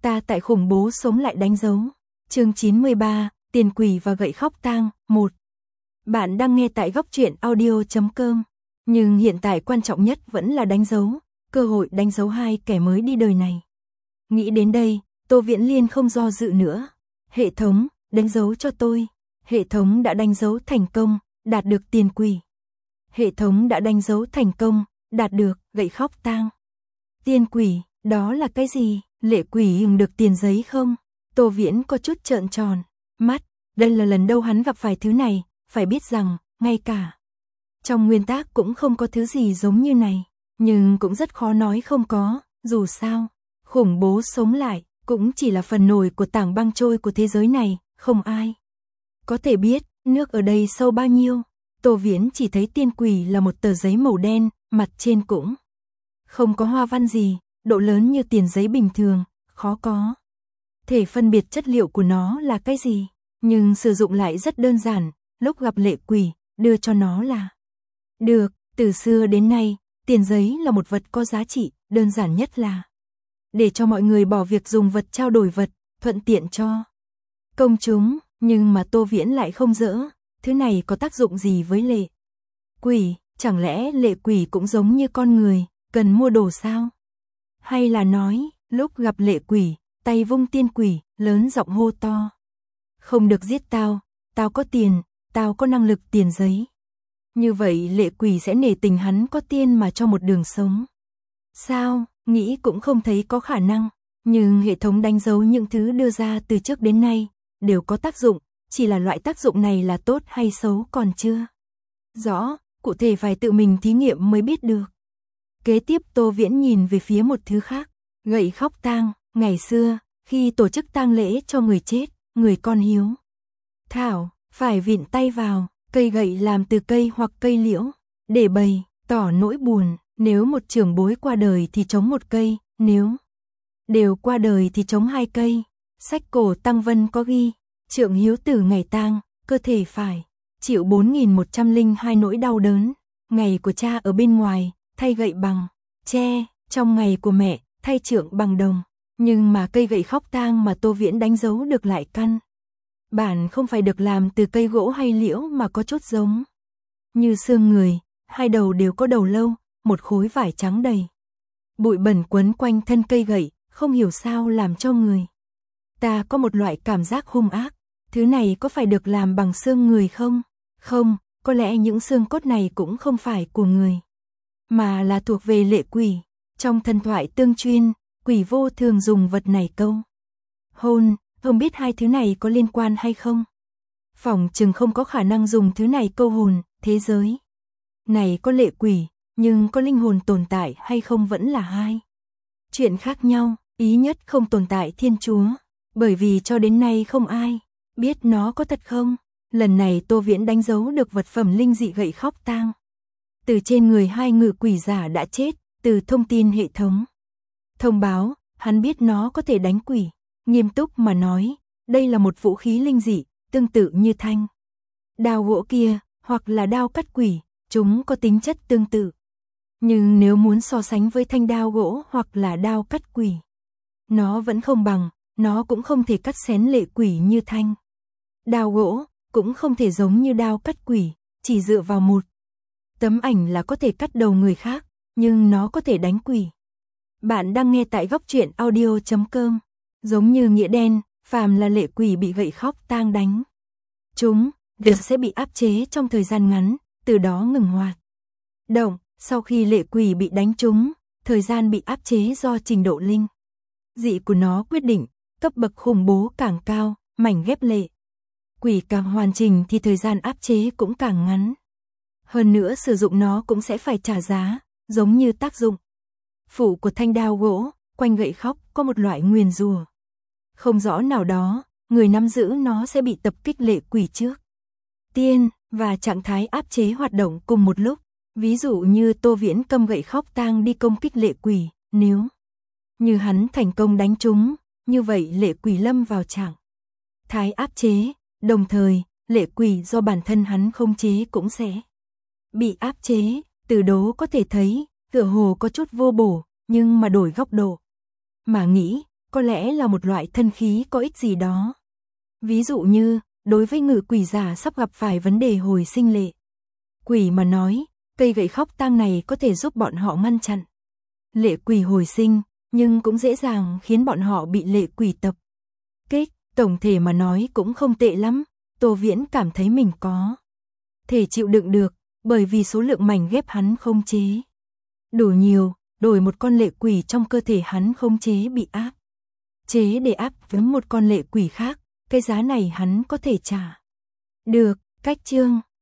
Ta tại khủng bố sống lại đánh dấu. Chương 93, tiền quỷ và gậy khóc tang, 1. Bạn đang nghe tại góc truyện audio.com. Nhưng hiện tại quan trọng nhất vẫn là đánh dấu, cơ hội đánh dấu 2 kẻ mới đi đời này. Nghĩ đến đây, Tô Viễn Liên không do dự nữa. Hệ thống, đánh dấu cho tôi. Hệ thống đã đánh dấu thành công, đạt được tiền quỷ. Hệ thống đã đánh dấu thành công, đạt được gậy khóc tang. Tiền quỷ, đó là cái gì? Lệ quỷ hừng được tiền giấy không? Tô Viễn có chút trợn tròn mắt, đây là lần đầu hắn gặp phải thứ này, phải biết rằng, ngay cả trong nguyên tắc cũng không có thứ gì giống như này, nhưng cũng rất khó nói không có, dù sao, khủng bố sống lại, cũng chỉ là phần nổi của tảng băng trôi của thế giới này, không ai có thể biết, nước ở đây sâu bao nhiêu. Tô Viễn chỉ thấy tiên quỷ là một tờ giấy màu đen, mặt trên cũng không có hoa văn gì, độ lớn như tiền giấy bình thường, khó có thể phân biệt chất liệu của nó là cái gì, nhưng sử dụng lại rất đơn giản, lúc gặp lệ quỷ, đưa cho nó là được. Từ xưa đến nay, tiền giấy là một vật có giá trị, đơn giản nhất là để cho mọi người bỏ việc dùng vật trao đổi vật, thuận tiện cho công chúng, nhưng mà Tô Viễn lại không dỡ, thứ này có tác dụng gì với lệ quỷ, chẳng lẽ lệ quỷ cũng giống như con người, cần mua đồ sao? Hay là nói, lúc gặp lệ quỷ, tay vung tiên quỷ, lớn giọng hô to. Không được giết tao, tao có tiền, tao có năng lực tiền giấy. Như vậy lệ quỷ sẽ nể tình hắn có tiền mà cho một đường sống. Sao, nghĩ cũng không thấy có khả năng, nhưng hệ thống đánh dấu những thứ đưa ra từ trước đến nay, đều có tác dụng, chỉ là loại tác dụng này là tốt hay xấu còn chưa rõ, cụ thể phải tự mình thí nghiệm mới biết được. Kế tiếp Tô Viễn nhìn về phía một thứ khác, gậy khóc tang. Ngày xưa, khi tổ chức tang lễ cho người chết, người con hiếu thảo, phải vịn tay vào, cây gậy làm từ cây hoặc cây liễu, để bày, tỏ nỗi buồn, nếu một trưởng bối qua đời thì trống một cây, nếu đều qua đời thì trống 2 cây. Sách cổ Tăng Vân có ghi, trượng hiếu tử ngày tang, cơ thể phải chịu 4102 nỗi đau đớn, ngày của cha ở bên ngoài, thay gậy bằng tre, trong ngày của mẹ, thay trượng bằng đồng. Nhưng mà cây gậy khóc tang mà Tô Viễn đánh dấu được lại căn bản không phải được làm từ cây gỗ hay liễu mà có chút giống như xương người, 2 đầu đều có đầu lâu, một khối vải trắng đầy bụi bẩn quấn quanh thân cây gậy, không hiểu sao làm cho người ta có một loại cảm giác hung ác. Thứ này có phải được làm bằng xương người không? Không, có lẽ những xương cốt này cũng không phải của người, mà là thuộc về lệ quỷ. Trong thần thoại tương truyền, quỷ vô thường dùng vật này câu hôn, không biết 2 thứ này có liên quan hay không? Phỏng chừng không có khả năng dùng thứ này câu hồn, thế giới này có lệ quỷ, nhưng có linh hồn tồn tại hay không vẫn là 2 chuyện khác nhau. Ý nhất không tồn tại Thiên Chúa, bởi vì cho đến nay không ai biết nó có thật không. Lần này Tô Viễn đánh dấu được vật phẩm linh dị gậy khóc tang từ trên người 2 ngự quỷ giả đã chết, từ thông tin hệ thống thông báo, hắn biết nó có thể đánh quỷ. Nghiêm túc mà nói, đây là một vũ khí linh dị, tương tự như thanh đao gỗ kia, hoặc là đao cắt quỷ, chúng có tính chất tương tự. Nhưng nếu muốn so sánh với thanh đao gỗ hoặc là đao cắt quỷ, nó vẫn không bằng, nó cũng không thể cắt xén lệ quỷ như thanh đao gỗ, cũng không thể giống như đao cắt quỷ, chỉ dựa vào một tấm ảnh là có thể cắt đầu người khác, nhưng nó có thể đánh quỷ. Bạn đang nghe tại góc truyện audio.com. Giống như nghĩa đen, phàm là lệ quỷ bị gậy khóc tang đánh chúng, việc sẽ bị áp chế trong thời gian ngắn, từ đó ngừng hoạt động. Sau khi lệ quỷ bị đánh trúng, thời gian bị áp chế do trình độ linh dị của nó quyết định, cấp bậc khủng bố càng cao, mảnh ghép lệ quỷ càng hoàn chỉnh thì thời gian áp chế cũng càng ngắn. Hơn nữa sử dụng nó cũng sẽ phải trả giá, giống như tác dụng phụ của thanh đao gỗ, quanh gậy khóc có một loại nguyền rủa không rõ nào đó, người nắm giữ nó sẽ bị tập kích lệ quỷ trước tiên, và trạng thái áp chế hoạt động cùng một lúc. Ví dụ như Tô Viễn cầm gậy khóc tang đi công kích lệ quỷ, nếu như hắn thành công đánh trúng, như vậy lệ quỷ lâm vào trạng thái áp chế, đồng thời, lệ quỷ do bản thân hắn khống chế cũng sẽ bị áp chế. Từ đó có thể thấy, tựa hồ có chút vô bổ, nhưng mà đổi góc độ mà nghĩ, có lẽ là một loại thân khí có ích gì đó. Ví dụ như, đối với ngự quỷ giả sắp gặp phải vấn đề hồi sinh lệ quỷ mà nói, cây gậy khóc tang này có thể giúp bọn họ ngăn chặn lệ quỷ hồi sinh, nhưng cũng dễ dàng khiến bọn họ bị lệ quỷ tập kích. Tổng thể mà nói cũng không tệ lắm, Tô Viễn cảm thấy mình có thể chịu đựng được, bởi vì số lượng mảnh ghép hắn khống chế đủ nhiều, đổi một con lệ quỷ trong cơ thể hắn khống chế bị áp chế để áp với một con lệ quỷ khác, cái giá này hắn có thể trả được. Cách chương